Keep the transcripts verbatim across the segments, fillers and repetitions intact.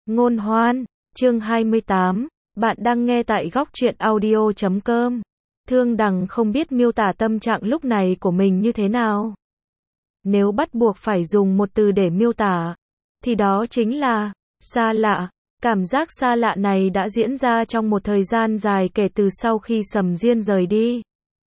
Ngôn Hoan, chương hai mươi tám, bạn đang nghe tại góc truyện audio chấm com. Thương Đằng không biết miêu tả tâm trạng lúc này của mình như thế nào. Nếu bắt buộc phải dùng một từ để miêu tả, thì đó chính là xa lạ. Cảm giác xa lạ này đã diễn ra trong một thời gian dài kể từ sau khi Sầm Diên rời đi.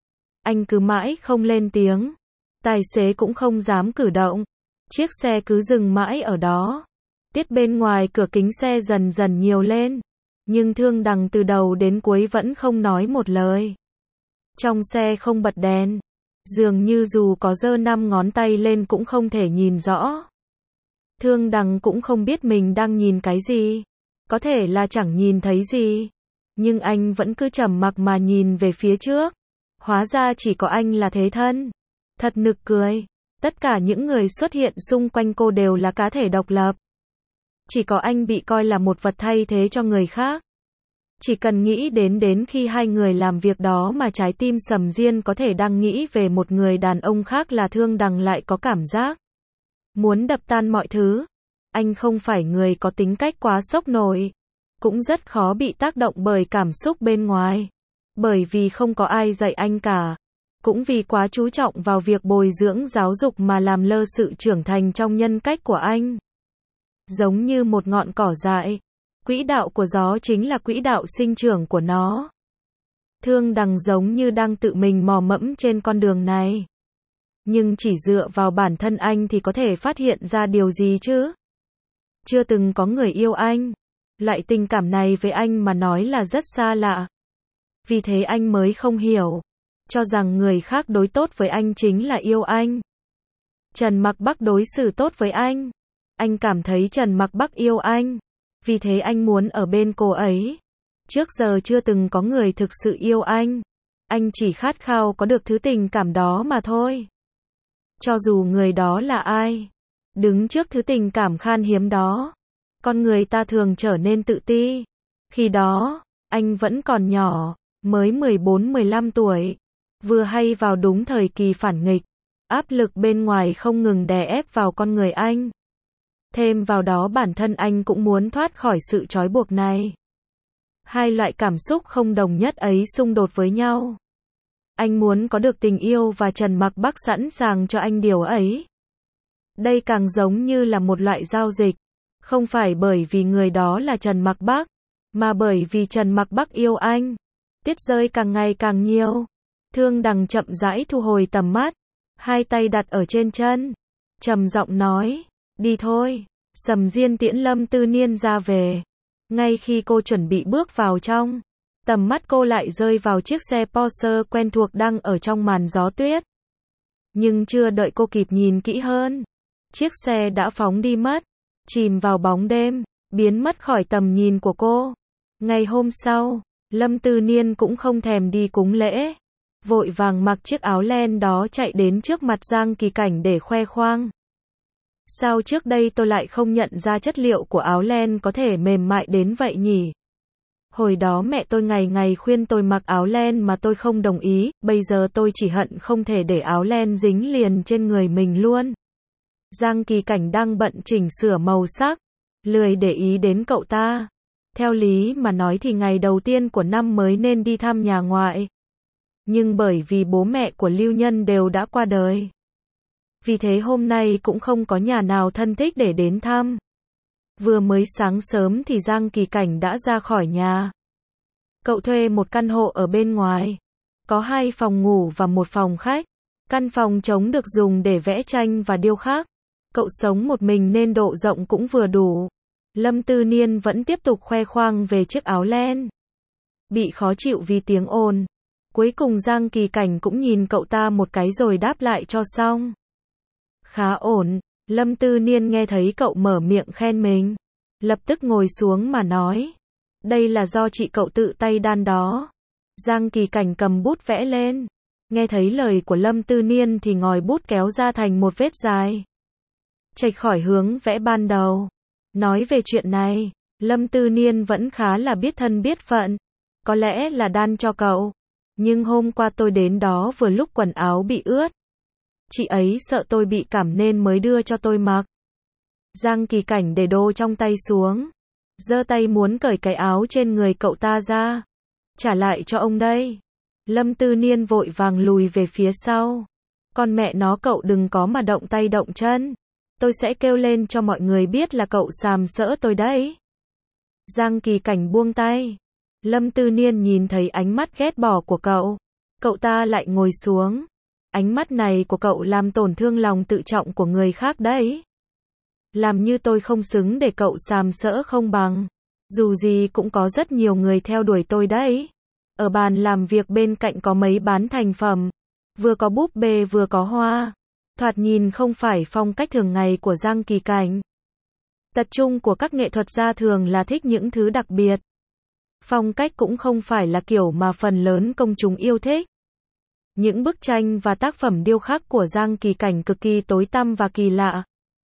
Anh cứ mãi không lên tiếng. Tài xế cũng không dám cử động. Chiếc xe cứ dừng mãi ở đó. Tiết bên ngoài cửa kính xe dần dần nhiều lên. Nhưng Thương Đằng từ đầu đến cuối vẫn không nói một lời. Trong xe không bật đèn. Dường như dù có giơ năm ngón tay lên cũng không thể nhìn rõ. Thương Đằng cũng không biết mình đang nhìn cái gì. Có thể là chẳng nhìn thấy gì. Nhưng anh vẫn cứ trầm mặc mà nhìn về phía trước. Hóa ra chỉ có anh là thế thân. Thật nực cười. Tất cả những người xuất hiện xung quanh cô đều là cá thể độc lập. Chỉ có anh bị coi là một vật thay thế cho người khác. Chỉ cần nghĩ đến đến khi hai người làm việc đó mà trái tim Sầm Diên có thể đang nghĩ về một người đàn ông khác là Thương Đằng lại có cảm giác muốn đập tan mọi thứ. Anh không phải người có tính cách quá sốc nổi. Cũng rất khó bị tác động bởi cảm xúc bên ngoài. Bởi vì không có ai dạy anh cả. Cũng vì quá chú trọng vào việc bồi dưỡng giáo dục mà làm lơ sự trưởng thành trong nhân cách của anh. Giống như một ngọn cỏ dại. Quỹ đạo của gió chính là quỹ đạo sinh trưởng của nó. Thương Đằng giống như đang tự mình mò mẫm trên con đường này. Nhưng chỉ dựa vào bản thân anh thì có thể phát hiện ra điều gì chứ? Chưa từng có người yêu anh. Loại tình cảm này với anh mà nói là rất xa lạ. Vì thế anh mới không hiểu. Cho rằng người khác đối tốt với anh chính là yêu anh. Trần Mặc Bắc đối xử tốt với anh. Anh cảm thấy Trần Mặc Bắc yêu anh. Vì thế anh muốn ở bên cô ấy. Trước giờ chưa từng có người thực sự yêu anh. Anh chỉ khát khao có được thứ tình cảm đó mà thôi. Cho dù người đó là ai. Đứng trước thứ tình cảm khan hiếm đó. Con người ta thường trở nên tự ti. Khi đó, anh vẫn còn nhỏ. Mới mười bốn mười lăm tuổi. Vừa hay vào đúng thời kỳ phản nghịch. Áp lực bên ngoài không ngừng đè ép vào con người anh. Thêm vào đó bản thân anh cũng muốn thoát khỏi sự trói buộc này. Hai loại cảm xúc không đồng nhất ấy xung đột với nhau. Anh muốn có được tình yêu và Trần Mặc Bắc sẵn sàng cho anh điều ấy. Đây càng giống như là một loại giao dịch. Không phải bởi vì người đó là Trần Mặc Bắc, mà bởi vì Trần Mặc Bắc yêu anh. Tiết rơi càng ngày càng nhiều. Thương Đằng chậm rãi thu hồi tầm mắt. Hai tay đặt ở trên chân. Trầm giọng nói. Đi thôi. Sầm Diên tiễn Lâm Tư Niên ra về. Ngay khi cô chuẩn bị bước vào trong, tầm mắt cô lại rơi vào chiếc xe Porsche quen thuộc đang ở trong màn gió tuyết. Nhưng chưa đợi cô kịp nhìn kỹ hơn, chiếc xe đã phóng đi mất, chìm vào bóng đêm, biến mất khỏi tầm nhìn của cô. Ngày hôm sau, Lâm Tư Niên cũng không thèm đi cúng lễ. Vội vàng mặc chiếc áo len đó chạy đến trước mặt Giang Kỳ Cảnh để khoe khoang. Sao trước đây tôi lại không nhận ra chất liệu của áo len có thể mềm mại đến vậy nhỉ? Hồi đó mẹ tôi ngày ngày khuyên tôi mặc áo len mà tôi không đồng ý, bây giờ tôi chỉ hận không thể để áo len dính liền trên người mình luôn. Giang Kỳ Cảnh đang bận chỉnh sửa màu sắc, lười để ý đến cậu ta. Theo lý mà nói thì ngày đầu tiên của năm mới nên đi thăm nhà ngoại. Nhưng bởi vì bố mẹ của Lưu Nhân đều đã qua đời. Vì thế hôm nay cũng không có nhà nào thân thích để đến thăm. Vừa mới sáng sớm thì Giang Kỳ Cảnh đã ra khỏi nhà. Cậu thuê một căn hộ ở bên ngoài. Có hai phòng ngủ và một phòng khách. Căn phòng trống được dùng để vẽ tranh và điêu khắc. Cậu sống một mình nên độ rộng cũng vừa đủ. Lâm Tư Niên vẫn tiếp tục khoe khoang về chiếc áo len. Bị khó chịu vì tiếng ồn. Cuối cùng Giang Kỳ Cảnh cũng nhìn cậu ta một cái rồi đáp lại cho xong. Khá ổn. Lâm Tư Niên nghe thấy cậu mở miệng khen mình. Lập tức ngồi xuống mà nói. Đây là do chị cậu tự tay đan đó. Giang Kỳ Cảnh cầm bút vẽ lên. Nghe thấy lời của Lâm Tư Niên thì ngòi bút kéo ra thành một vết dài. Chệch khỏi hướng vẽ ban đầu. Nói về chuyện này, Lâm Tư Niên vẫn khá là biết thân biết phận. Có lẽ là đan cho cậu. Nhưng hôm qua tôi đến đó vừa lúc quần áo bị ướt. Chị ấy sợ tôi bị cảm nên mới đưa cho tôi mặc. Giang Kỳ Cảnh để đồ trong tay xuống. giơ tay muốn cởi cái áo trên người cậu ta ra. Trả lại cho ông đây. Lâm Tư Niên vội vàng lùi về phía sau. Con mẹ nó, cậu đừng có mà động tay động chân. Tôi sẽ kêu lên cho mọi người biết là cậu sàm sỡ tôi đấy. Giang Kỳ Cảnh buông tay. Lâm Tư Niên nhìn thấy ánh mắt ghét bỏ của cậu. Cậu ta lại ngồi xuống. Ánh mắt này của cậu làm tổn thương lòng tự trọng của người khác đấy. Làm như tôi không xứng để cậu sàm sỡ không bằng. Dù gì cũng có rất nhiều người theo đuổi tôi đấy. Ở bàn làm việc bên cạnh có mấy bán thành phẩm. Vừa có búp bê vừa có hoa. Thoạt nhìn không phải phong cách thường ngày của Giang Kỳ Cảnh. Tật chung của các nghệ thuật gia thường là thích những thứ đặc biệt. Phong cách cũng không phải là kiểu mà phần lớn công chúng yêu thích. Những bức tranh và tác phẩm điêu khắc của Giang Kỳ Cảnh cực kỳ tối tăm và kỳ lạ.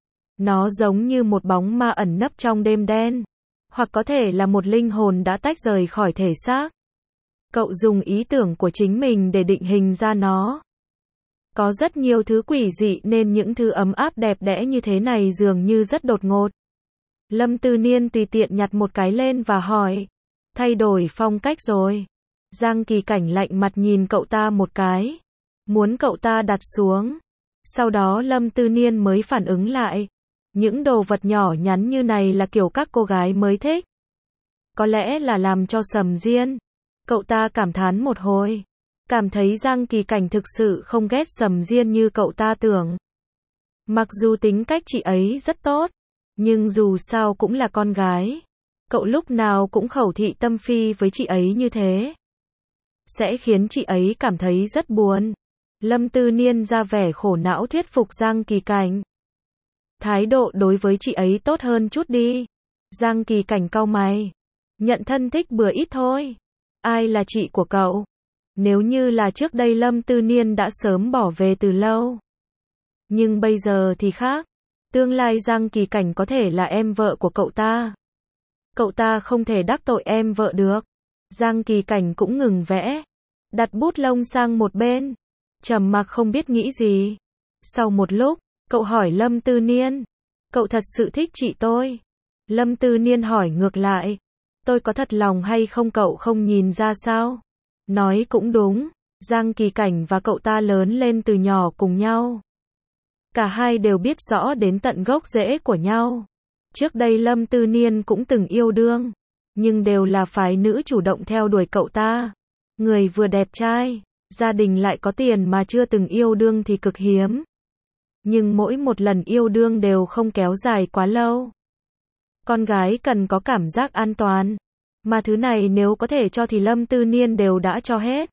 Nó giống như một bóng ma ẩn nấp trong đêm đen. Hoặc có thể là một linh hồn đã tách rời khỏi thể xác. Cậu dùng ý tưởng của chính mình để định hình ra nó. Có rất nhiều thứ quỷ dị nên những thứ ấm áp đẹp đẽ như thế này dường như rất đột ngột. Lâm Tư Niên tùy tiện nhặt một cái lên và hỏi. Thay đổi phong cách rồi. Giang Kỳ Cảnh lạnh mặt nhìn cậu ta một cái. Muốn cậu ta đặt xuống. Sau đó Lâm Tư Niên mới phản ứng lại. Những đồ vật nhỏ nhắn như này là kiểu các cô gái mới thích. Có lẽ là làm cho sầm diên. Cậu ta cảm thán một hồi. Cảm thấy Giang Kỳ Cảnh thực sự không ghét sầm diên như cậu ta tưởng. Mặc dù tính cách chị ấy rất tốt. Nhưng dù sao cũng là con gái. Cậu lúc nào cũng khẩu thị tâm phi với chị ấy như thế. Sẽ khiến chị ấy cảm thấy rất buồn. Lâm Tư Niên ra vẻ khổ não thuyết phục Giang Kỳ Cảnh. Thái độ đối với chị ấy tốt hơn chút đi. Giang Kỳ Cảnh cau mày. Nhận thân thích bừa ít thôi. Ai là chị của cậu? Nếu như là trước đây Lâm Tư Niên đã sớm bỏ về từ lâu. Nhưng bây giờ thì khác. Tương lai Giang Kỳ Cảnh có thể là em vợ của cậu ta. Cậu ta không thể đắc tội em vợ được. Giang Kỳ Cảnh cũng ngừng vẽ. Đặt bút lông sang một bên. Trầm mặc không biết nghĩ gì. Sau một lúc, cậu hỏi Lâm Tư Niên. Cậu thật sự thích chị tôi? Lâm Tư Niên hỏi ngược lại. Tôi có thật lòng hay không cậu không nhìn ra sao? Nói cũng đúng. Giang Kỳ Cảnh và cậu ta lớn lên từ nhỏ cùng nhau. Cả hai đều biết rõ đến tận gốc rễ của nhau. Trước đây Lâm Tư Niên cũng từng yêu đương. Nhưng đều là phái nữ chủ động theo đuổi cậu ta. Người vừa đẹp trai, gia đình lại có tiền mà chưa từng yêu đương thì cực hiếm. Nhưng mỗi một lần yêu đương đều không kéo dài quá lâu. Con gái cần có cảm giác an toàn. Mà thứ này nếu có thể cho thì Lâm Tư Niên đều đã cho hết.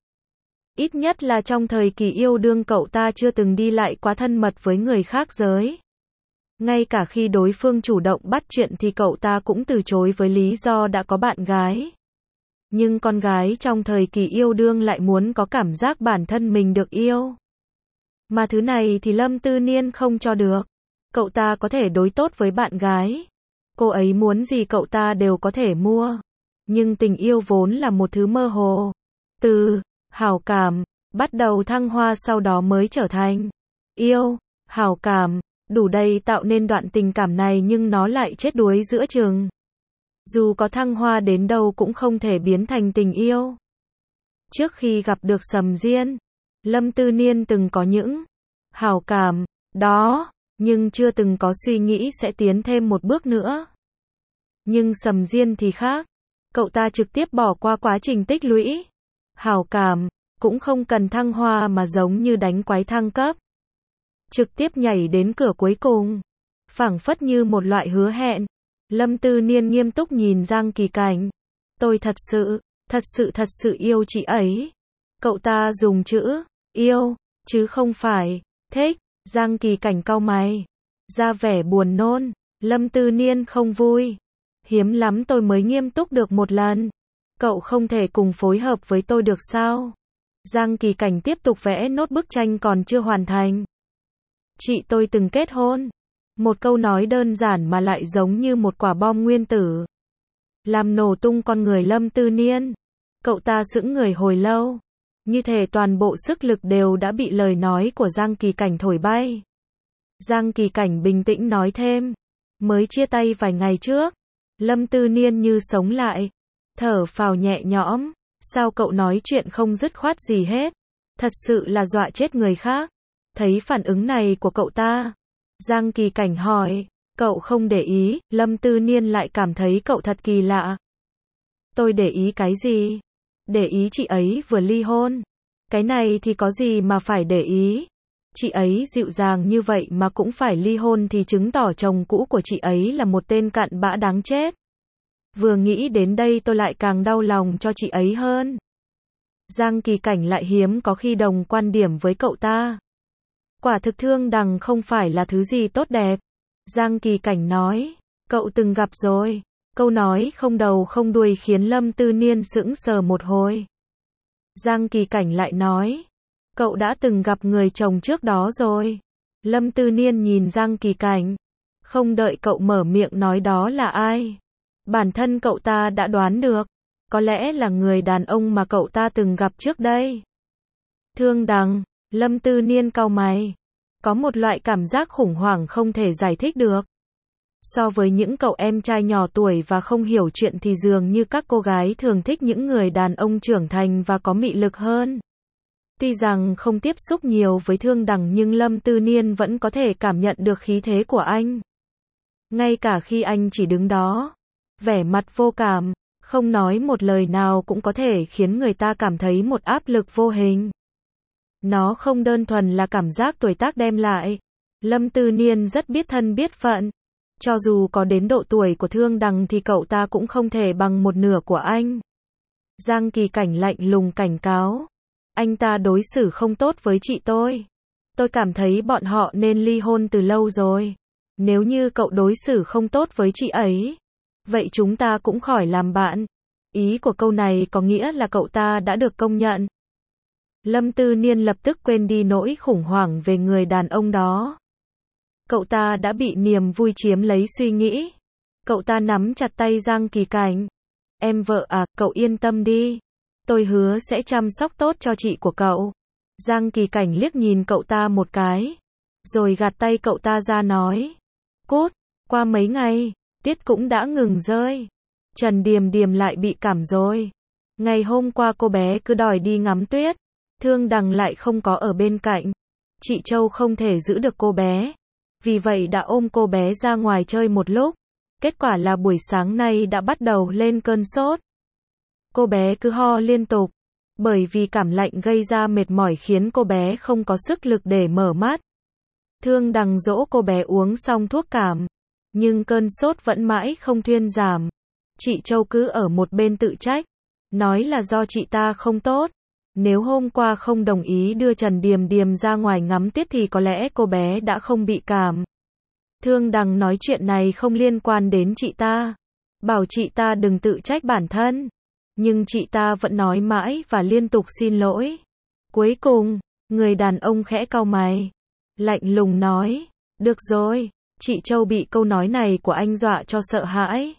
Ít nhất là trong thời kỳ yêu đương cậu ta chưa từng đi lại quá thân mật với người khác giới. Ngay cả khi đối phương chủ động bắt chuyện thì cậu ta cũng từ chối với lý do đã có bạn gái. Nhưng con gái trong thời kỳ yêu đương lại muốn có cảm giác bản thân mình được yêu. Mà thứ này thì Lâm Tư Niên không cho được. Cậu ta có thể đối tốt với bạn gái. Cô ấy muốn gì cậu ta đều có thể mua. Nhưng tình yêu vốn là một thứ mơ hồ. Từ hảo cảm, bắt đầu thăng hoa sau đó mới trở thành yêu, hảo cảm, đủ đầy tạo nên đoạn tình cảm này nhưng nó lại chết đuối giữa chừng. Dù có thăng hoa đến đâu cũng không thể biến thành tình yêu. Trước khi gặp được Sầm Diên, Lâm Tư Niên từng có những hảo cảm đó, nhưng chưa từng có suy nghĩ sẽ tiến thêm một bước nữa. Nhưng Sầm Diên thì khác. Cậu ta trực tiếp bỏ qua quá trình tích lũy. Hảo cảm, cũng không cần thăng hoa mà giống như đánh quái thăng cấp. Trực tiếp nhảy đến cửa cuối cùng. Phảng phất như một loại hứa hẹn. Lâm Tư Niên nghiêm túc nhìn Giang Kỳ Cảnh. Tôi thật sự, thật sự thật sự yêu chị ấy. Cậu ta dùng chữ yêu, chứ không phải thích. Giang Kỳ Cảnh cau mày. Ra vẻ buồn nôn. Lâm Tư Niên không vui. Hiếm lắm tôi mới nghiêm túc được một lần. Cậu không thể cùng phối hợp với tôi được sao? Giang Kỳ Cảnh tiếp tục vẽ nốt bức tranh còn chưa hoàn thành. Chị tôi từng kết hôn. Một câu nói đơn giản mà lại giống như một quả bom nguyên tử. Làm nổ tung con người Lâm Tư Niên. Cậu ta sững người hồi lâu. Như thể toàn bộ sức lực đều đã bị lời nói của Giang Kỳ Cảnh thổi bay. Giang Kỳ Cảnh bình tĩnh nói thêm. Mới chia tay vài ngày trước. Lâm Tư Niên như sống lại, thở phào nhẹ nhõm, sao cậu nói chuyện không dứt khoát gì hết, thật sự là dọa chết người khác. Thấy phản ứng này của cậu ta, Giang Kỳ Cảnh hỏi, cậu không để ý, Lâm Tư Niên lại cảm thấy cậu thật kỳ lạ. Tôi để ý cái gì? Để ý chị ấy vừa ly hôn. Cái này thì có gì mà phải để ý? Chị ấy dịu dàng như vậy mà cũng phải ly hôn thì chứng tỏ chồng cũ của chị ấy là một tên cặn bã đáng chết. Vừa nghĩ đến đây tôi lại càng đau lòng cho chị ấy hơn. Giang Kỳ Cảnh lại hiếm có khi đồng quan điểm với cậu ta. Quả thực Thương Đằng không phải là thứ gì tốt đẹp. Giang Kỳ Cảnh nói, cậu từng gặp rồi. Câu nói không đầu không đuôi khiến Lâm Tư Niên sững sờ một hồi. Giang Kỳ Cảnh lại nói, cậu đã từng gặp người chồng trước đó rồi. Lâm Tư Niên nhìn Giang Kỳ Cảnh, không đợi cậu mở miệng nói đó là ai. Bản thân cậu ta đã đoán được, có lẽ là người đàn ông mà cậu ta từng gặp trước đây. Thương Đằng, Lâm Tư Niên cau mày, có một loại cảm giác khủng hoảng không thể giải thích được. So với những cậu em trai nhỏ tuổi và không hiểu chuyện thì dường như các cô gái thường thích những người đàn ông trưởng thành và có mị lực hơn. Tuy rằng không tiếp xúc nhiều với Thương Đằng nhưng Lâm Tư Niên vẫn có thể cảm nhận được khí thế của anh. Ngay cả khi anh chỉ đứng đó, vẻ mặt vô cảm, không nói một lời nào cũng có thể khiến người ta cảm thấy một áp lực vô hình. Nó không đơn thuần là cảm giác tuổi tác đem lại. Lâm Tư Niên rất biết thân biết phận. Cho dù có đến độ tuổi của Thương Đằng thì cậu ta cũng không thể bằng một nửa của anh. Giang Kỳ Cảnh lạnh lùng cảnh cáo. Anh ta đối xử không tốt với chị tôi. Tôi cảm thấy bọn họ nên ly hôn từ lâu rồi. Nếu như cậu đối xử không tốt với chị ấy, vậy chúng ta cũng khỏi làm bạn. Ý của câu này có nghĩa là cậu ta đã được công nhận. Lâm Tư Niên lập tức quên đi nỗi khủng hoảng về người đàn ông đó. Cậu ta đã bị niềm vui chiếm lấy suy nghĩ. Cậu ta nắm chặt tay Giang Kỳ Cảnh. Em vợ à, cậu yên tâm đi. Tôi hứa sẽ chăm sóc tốt cho chị của cậu. Giang Kỳ Cảnh liếc nhìn cậu ta một cái, rồi gạt tay cậu ta ra nói. Cút, qua mấy ngày, tiết cũng đã ngừng rơi. Trần Điềm Điềm lại bị cảm rồi. Ngày hôm qua cô bé cứ đòi đi ngắm tuyết. Thương Đằng lại không có ở bên cạnh. Chị Châu không thể giữ được cô bé. Vì vậy đã ôm cô bé ra ngoài chơi một lúc. Kết quả là buổi sáng nay đã bắt đầu lên cơn sốt. Cô bé cứ ho liên tục. Bởi vì cảm lạnh gây ra mệt mỏi khiến cô bé không có sức lực để mở mắt. Thương Đằng dỗ cô bé uống xong thuốc cảm. Nhưng cơn sốt vẫn mãi không thuyên giảm. Chị Châu cứ ở một bên tự trách. Nói là do chị ta không tốt. Nếu hôm qua không đồng ý đưa Trần Điềm Điềm ra ngoài ngắm tuyết thì có lẽ cô bé đã không bị cảm. Thương Đằng nói chuyện này không liên quan đến chị ta. Bảo chị ta đừng tự trách bản thân. Nhưng chị ta vẫn nói mãi và liên tục xin lỗi. Cuối cùng, người đàn ông khẽ cau mày. Lạnh lùng nói. Được rồi, chị Châu bị câu nói này của anh dọa cho sợ hãi.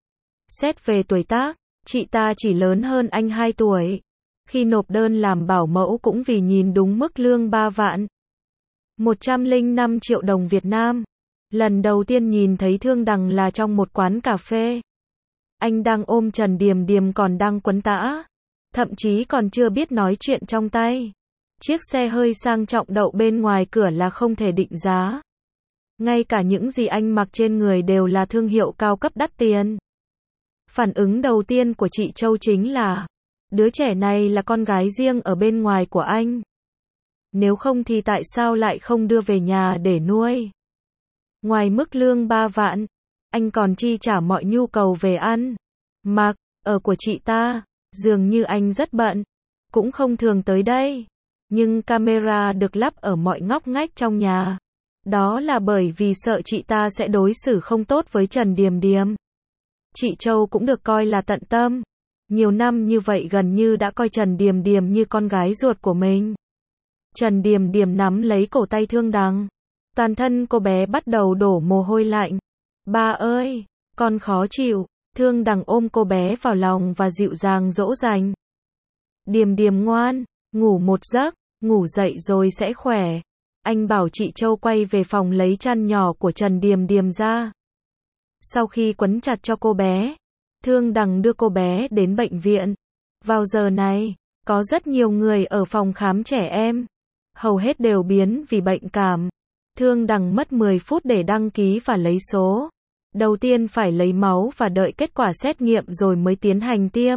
Xét về tuổi tác, chị ta chỉ lớn hơn anh hai tuổi. Khi nộp đơn làm bảo mẫu cũng vì nhìn đúng mức lương ba vạn. một trăm lẻ năm triệu đồng Việt Nam. Lần đầu tiên nhìn thấy Thương Đằng là trong một quán cà phê. Anh đang ôm Trần Điềm Điềm còn đang quấn tã. Thậm chí còn chưa biết nói chuyện trong tay. Chiếc xe hơi sang trọng đậu bên ngoài cửa là không thể định giá. Ngay cả những gì anh mặc trên người đều là thương hiệu cao cấp đắt tiền. Phản ứng đầu tiên của chị Châu chính là, đứa trẻ này là con gái riêng ở bên ngoài của anh. Nếu không thì tại sao lại không đưa về nhà để nuôi? Ngoài mức lương ba vạn, anh còn chi trả mọi nhu cầu về ăn, mặc, ở của chị ta. Dường như anh rất bận, cũng không thường tới đây. Nhưng camera được lắp ở mọi ngóc ngách trong nhà. Đó là bởi vì sợ chị ta sẽ đối xử không tốt với Trần Điềm Điềm. Chị Châu cũng được coi là tận tâm. Nhiều năm như vậy gần như đã coi Trần Điềm Điềm như con gái ruột của mình. Trần Điềm Điềm nắm lấy cổ tay Thương Đằng. Toàn thân cô bé bắt đầu đổ mồ hôi lạnh. Ba ơi, con khó chịu. Thương Đằng ôm cô bé vào lòng và dịu dàng dỗ dành. Điềm Điềm ngoan, ngủ một giấc, ngủ dậy rồi sẽ khỏe. Anh bảo chị Châu quay về phòng lấy chăn nhỏ của Trần Điềm Điềm ra. Sau khi quấn chặt cho cô bé, Thương Đằng đưa cô bé đến bệnh viện. Vào giờ này, có rất nhiều người ở phòng khám trẻ em. Hầu hết đều biến vì bệnh cảm. Thương Đằng mất mười phút để đăng ký và lấy số. Đầu tiên phải lấy máu và đợi kết quả xét nghiệm rồi mới tiến hành tiêm.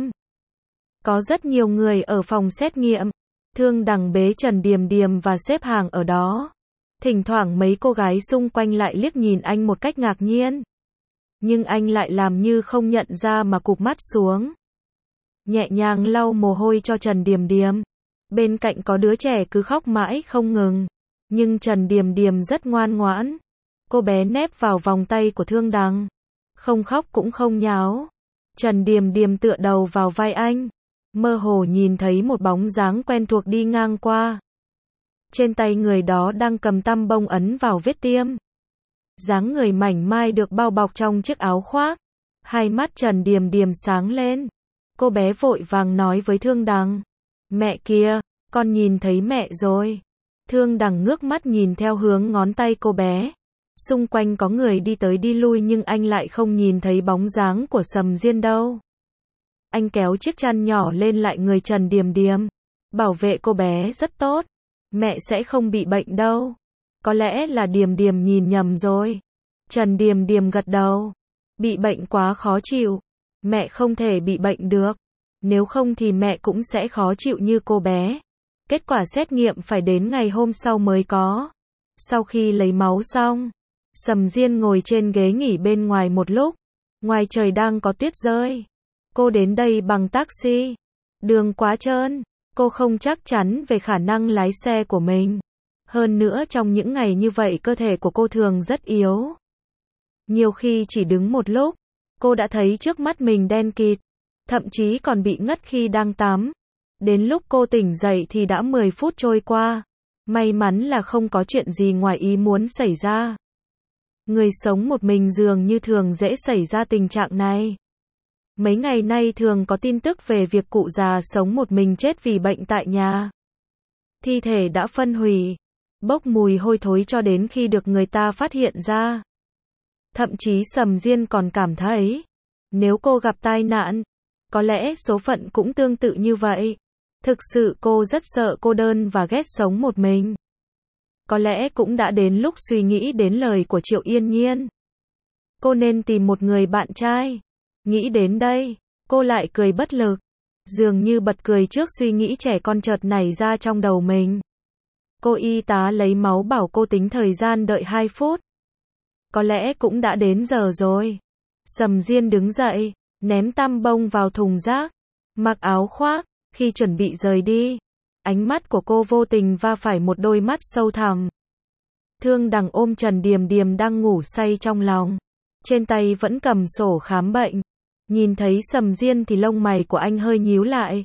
Có rất nhiều người ở phòng xét nghiệm. Thương Đằng bế Trần Điềm Điềm và xếp hàng ở đó. Thỉnh thoảng mấy cô gái xung quanh lại liếc nhìn anh một cách ngạc nhiên. Nhưng anh lại làm như không nhận ra mà cụp mắt xuống. Nhẹ nhàng lau mồ hôi cho Trần Điềm Điềm. Bên cạnh có đứa trẻ cứ khóc mãi không ngừng. Nhưng Trần Điềm Điềm rất ngoan ngoãn. Cô bé nép vào vòng tay của Thương Đằng. Không khóc cũng không nháo. Trần Điềm Điềm tựa đầu vào vai anh. Mơ hồ nhìn thấy một bóng dáng quen thuộc đi ngang qua. Trên tay người đó đang cầm tăm bông ấn vào vết tiêm. Dáng người mảnh mai được bao bọc trong chiếc áo khoác. Hai mắt Trần Điềm Điềm sáng lên. Cô bé vội vàng nói với Thương Đằng. Mẹ kia, con nhìn thấy mẹ rồi. Thương Đằng ngước mắt nhìn theo hướng ngón tay cô bé. Xung quanh có người đi tới đi lui nhưng anh lại không nhìn thấy bóng dáng của Sầm Diên đâu. Anh kéo chiếc chăn nhỏ lên lại người Trần Điềm Điềm. Bảo vệ cô bé rất tốt. Mẹ sẽ không bị bệnh đâu. Có lẽ là Điềm Điềm nhìn nhầm rồi. Trần Điềm Điềm gật đầu. Bị bệnh quá khó chịu. Mẹ không thể bị bệnh được. Nếu không thì mẹ cũng sẽ khó chịu như cô bé. Kết quả xét nghiệm phải đến ngày hôm sau mới có. Sau khi lấy máu xong, Sầm Diên ngồi trên ghế nghỉ bên ngoài một lúc. Ngoài trời đang có tuyết rơi. Cô đến đây bằng taxi. Đường quá trơn. Cô không chắc chắn về khả năng lái xe của mình. Hơn nữa trong những ngày như vậy cơ thể của cô thường rất yếu. Nhiều khi chỉ đứng một lúc, cô đã thấy trước mắt mình đen kịt. Thậm chí còn bị ngất khi đang tắm. Đến lúc cô tỉnh dậy thì đã mười phút trôi qua. May mắn là không có chuyện gì ngoài ý muốn xảy ra. Người sống một mình dường như thường dễ xảy ra tình trạng này. Mấy ngày nay thường có tin tức về việc cụ già sống một mình chết vì bệnh tại nhà. Thi thể đã phân hủy, bốc mùi hôi thối cho đến khi được người ta phát hiện ra. Thậm chí Sầm Diên còn cảm thấy, nếu cô gặp tai nạn, có lẽ số phận cũng tương tự như vậy. Thực sự cô rất sợ cô đơn và ghét sống một mình. Có lẽ cũng đã đến lúc suy nghĩ đến lời của Triệu Yên Nhiên. Cô nên tìm một người bạn trai. Nghĩ đến đây, cô lại cười bất lực. Dường như bật cười trước suy nghĩ trẻ con chợt nảy ra trong đầu mình. Cô y tá lấy máu bảo cô tính thời gian đợi hai phút. Có lẽ cũng đã đến giờ rồi. Sầm Diên đứng dậy, ném tăm bông vào thùng rác, mặc áo khoác, khi chuẩn bị rời đi. Ánh mắt của cô vô tình va phải một đôi mắt sâu thẳm. Thương Đằng ôm Trần Điềm Điềm đang ngủ say trong lòng. Trên tay vẫn cầm sổ khám bệnh. Nhìn thấy Sầm Diên thì lông mày của anh hơi nhíu lại.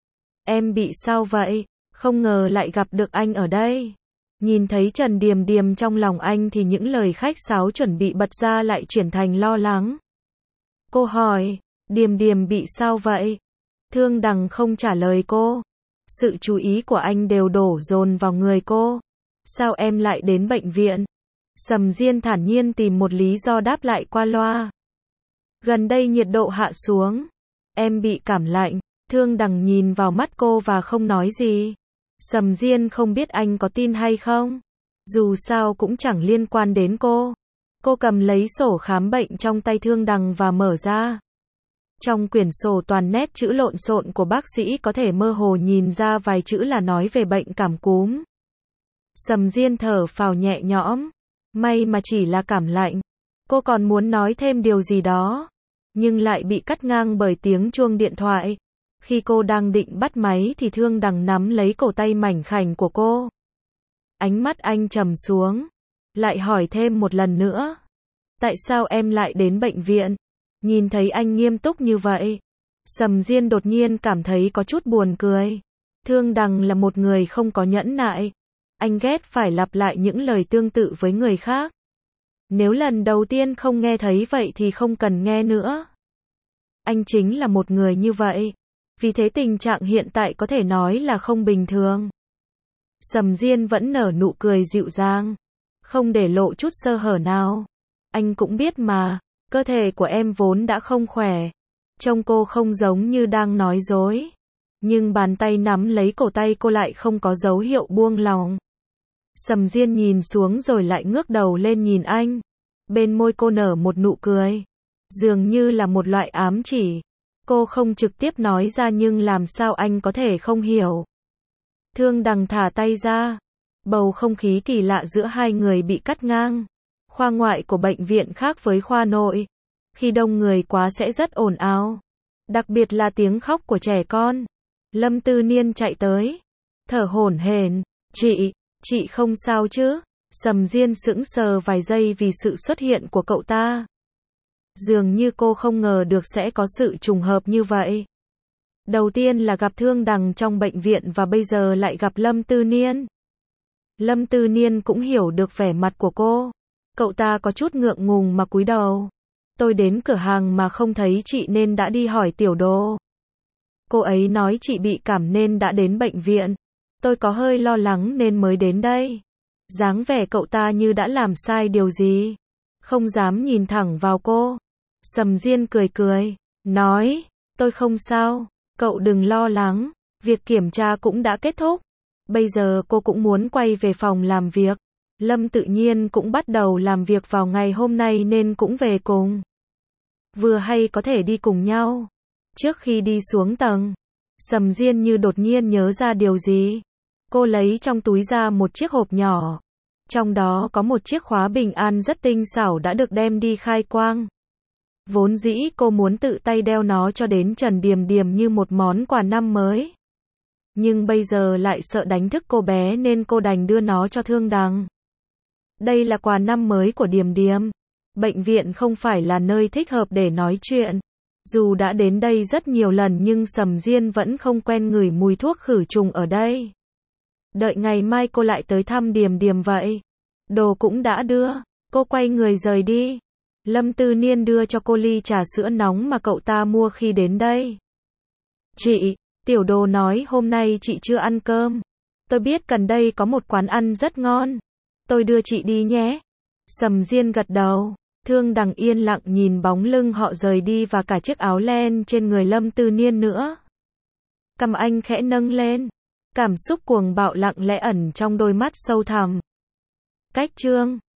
Em bị sao vậy? Không ngờ lại gặp được anh ở đây. Nhìn thấy Trần Điềm Điềm trong lòng anh thì những lời khách sáo chuẩn bị bật ra lại chuyển thành lo lắng. Cô hỏi, Điềm Điềm bị sao vậy? Thương Đằng không trả lời cô. Sự chú ý của anh đều đổ dồn vào người cô. Sao em lại đến bệnh viện? Sầm Diên thản nhiên tìm một lý do đáp lại qua loa. Gần đây nhiệt độ hạ xuống. Em bị cảm lạnh. Thương Đằng nhìn vào mắt cô và không nói gì. Sầm Diên không biết anh có tin hay không. Dù sao cũng chẳng liên quan đến cô. Cô cầm lấy sổ khám bệnh trong tay Thương Đằng và mở ra. Trong quyển sổ toàn nét chữ lộn xộn của bác sĩ có thể mơ hồ nhìn ra vài chữ là nói về bệnh cảm cúm. Sầm Diên thở phào nhẹ nhõm. May mà chỉ là cảm lạnh. Cô còn muốn nói thêm điều gì đó, nhưng lại bị cắt ngang bởi tiếng chuông điện thoại. Khi cô đang định bắt máy thì Thương Đằng nắm lấy cổ tay mảnh khảnh của cô. Ánh mắt anh trầm xuống, lại hỏi thêm một lần nữa. Tại sao em lại đến bệnh viện? Nhìn thấy anh nghiêm túc như vậy, Sầm Diên đột nhiên cảm thấy có chút buồn cười. Thương Đằng là một người không có nhẫn nại. Anh ghét phải lặp lại những lời tương tự với người khác. Nếu lần đầu tiên không nghe thấy vậy thì không cần nghe nữa. Anh chính là một người như vậy. Vì thế tình trạng hiện tại có thể nói là không bình thường. Sầm Diên vẫn nở nụ cười dịu dàng, không để lộ chút sơ hở nào. Anh cũng biết mà, Cơ thể của em vốn đã không khỏe. Trông cô không giống như đang nói dối. Nhưng bàn tay nắm lấy cổ tay cô lại không có dấu hiệu buông lỏng. Sầm Diên nhìn xuống rồi lại ngước đầu lên nhìn anh. Bên môi cô nở một nụ cười. Dường như là một loại ám chỉ. Cô không trực tiếp nói ra nhưng làm sao anh có thể không hiểu. Thương Đằng thả tay ra. Bầu không khí kỳ lạ giữa hai người bị cắt ngang. Khoa ngoại của bệnh viện khác với khoa nội. Khi đông người quá sẽ rất ồn ào. Đặc biệt là tiếng khóc của trẻ con. Lâm Tư Niên chạy tới. Thở hổn hển. Chị, chị không sao chứ? Sầm Diên sững sờ vài giây vì sự xuất hiện của cậu ta. Dường như cô không ngờ được sẽ có sự trùng hợp như vậy. Đầu tiên là gặp Thương Đằng trong bệnh viện và bây giờ lại gặp Lâm Tư Niên. Lâm Tư Niên cũng hiểu được vẻ mặt của cô. Cậu ta có chút ngượng ngùng mà cúi đầu. Tôi đến cửa hàng mà không thấy chị nên đã đi hỏi Tiểu Đồ. Cô ấy nói chị bị cảm nên đã đến bệnh viện. Tôi có hơi lo lắng nên mới đến đây. Dáng vẻ cậu ta như đã làm sai điều gì. Không dám nhìn thẳng vào cô. Sầm Diên cười cười, nói, tôi không sao, cậu đừng lo lắng, việc kiểm tra cũng đã kết thúc. Bây giờ cô cũng muốn quay về phòng làm việc. Lâm tự nhiên cũng bắt đầu làm việc vào ngày hôm nay nên cũng về cùng. Vừa hay có thể đi cùng nhau. Trước khi đi xuống tầng, Sầm Diên như đột nhiên nhớ ra điều gì. Cô lấy trong túi ra một chiếc hộp nhỏ. Trong đó có một chiếc khóa bình an rất tinh xảo đã được đem đi khai quang. Vốn dĩ cô muốn tự tay đeo nó cho đến Trần Điềm Điềm như một món quà năm mới. Nhưng bây giờ lại sợ đánh thức cô bé nên cô đành đưa nó cho Thương Đằng. Đây là quà năm mới của Điềm Điềm. Bệnh viện không phải là nơi thích hợp để nói chuyện. Dù đã đến đây rất nhiều lần nhưng Sầm Diên vẫn không quen ngửi mùi thuốc khử trùng ở đây. Đợi ngày mai cô lại tới thăm Điềm Điềm vậy. Đồ cũng đã đưa. Cô quay người rời đi. Lâm Tư Niên đưa cho cô ly trà sữa nóng mà cậu ta mua khi đến đây. Chị, Tiểu Đồ nói hôm nay chị chưa ăn cơm. Tôi biết gần đây có một quán ăn rất ngon. Tôi đưa chị đi nhé. Sầm Diên gật đầu. Thương Đằng yên lặng nhìn bóng lưng họ rời đi và cả chiếc áo len trên người Lâm Tư Niên nữa. Cằm anh khẽ nâng lên. Cảm xúc cuồng bạo lặng lẽ ẩn trong đôi mắt sâu thẳm. Cách chương